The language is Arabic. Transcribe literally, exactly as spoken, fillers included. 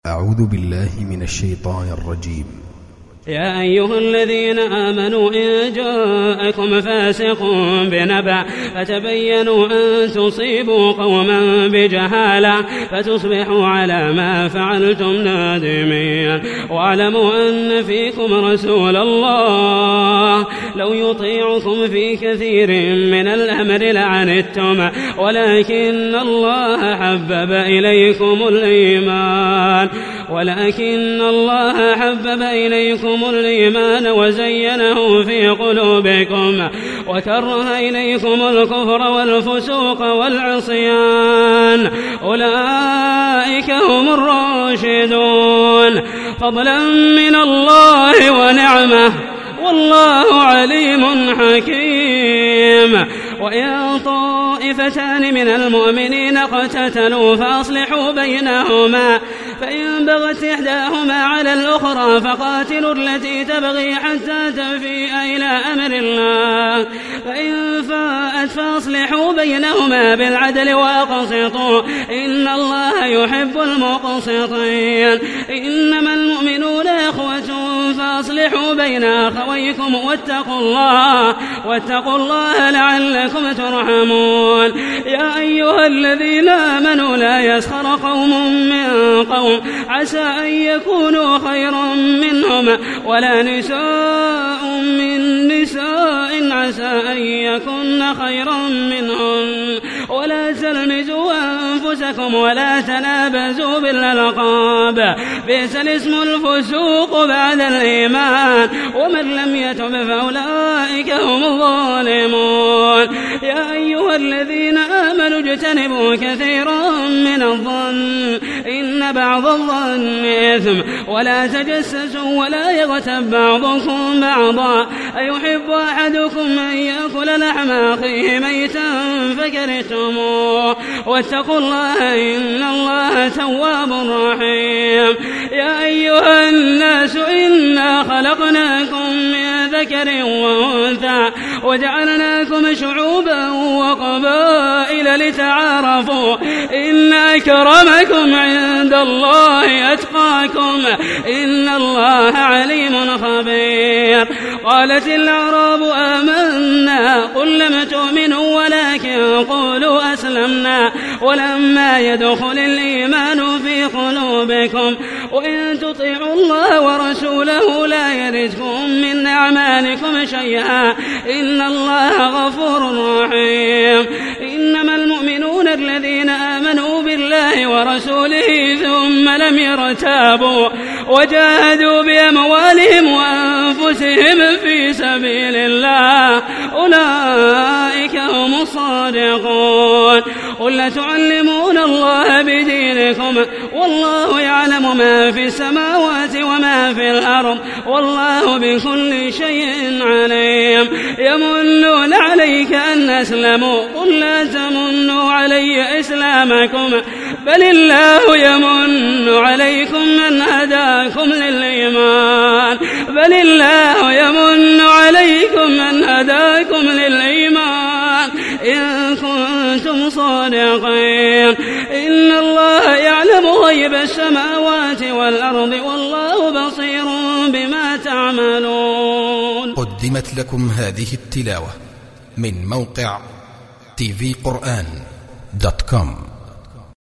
أعوذ بالله من الشيطان الرجيم. يا أيها الذين آمنوا إن جاءكم فاسق بنبأ فتبينوا أن تصيبوا قوما بجهالة فتصبحوا على ما فعلتم نادمين. واعلموا أن فيكم رسول الله لو يطيعكم في كثير من الأمر لعنتم ولكن الله حبب إليكم الإيمان ولكن الله حبب إليكم الإيمان وزينه في قلوبكم وكره إليكم الكفر والفسوق والعصيان أولئك هم الراشدون فضلا من الله ونعمه والله عليم حكيم. وإن طائفتان من المؤمنين اقتتلوا فأصلحوا بينهما فإن بغت إحداهما على الأخرى فقاتلوا التي تبغي حتى تفيء إلى أمر الله فإن فاءت فأصلحوا بينهما بالعدل وأقسطوا إن الله يحب المقسطين. إنما المؤمنون إخوة فأصلحوا بين أخويكم واتقوا الله واتقوا الله لعلكم ترحمون. يا أيها الذين آمنوا لا يسخر قوم من قوم عسى أن يكونوا خيرا منهم ولا نساء من نساء عسى أن يكون خيرا منهم ولا تلمزوا أنفسكم ولا تنابزوا بالألقاب بئس الاسم الفسوق بعد الإيمان ومن لم يتب فأولئك هم الظالمون. يا أيها الذين آمنوا اجتنبوا كثيرا من الظن إن بعض الظن إثم ولا تجسسوا ولا يغتب بعضكم بعضا أيحب أحدكم أن يأكل لحم أخيه ميتا فكرهتموه واتقوا الله إن الله تواب رحيم. يا أيها الناس إنا خلقناكم من ذكر وأنثى وجعلناكم شعوبا وقبائل لتعارفوا إن أكرمكم عند الله أتقاكم إن الله عليم خبير. قالت الأعراب آمنا قل لم تؤمنوا ولكن قولوا أسلمنا ولما يدخل الإيمان في قلوبكم وإن تطيعوا الله ورسوله لا يلدكم من أعمالكم شيئا إن الله غفور رحيم. إنما المؤمنون الذين آمنوا بالله ورسوله ثم لم يرتابوا وجاهدوا بأموالهم وأنفسهم في سبيل الله أولئك هم الصادقون. قل لتعلمون الله بدينكم والله يعلم ما في السماوات وما في الأرض والله بكل شيء عليم. يمنون عليك أن أسلموا قل لا تمنوا علي إسلامكم بل الله يمن عليكم من هداكم للإيمان بل الله يمن عليكم من هداكم للإيمان إن كنتم صادقين. إن الله يعلم غيب السماوات والأرض والله بصير بما تعملون. قدمت لكم هذه التلاوة من موقع تي في قرآن دوت كوم.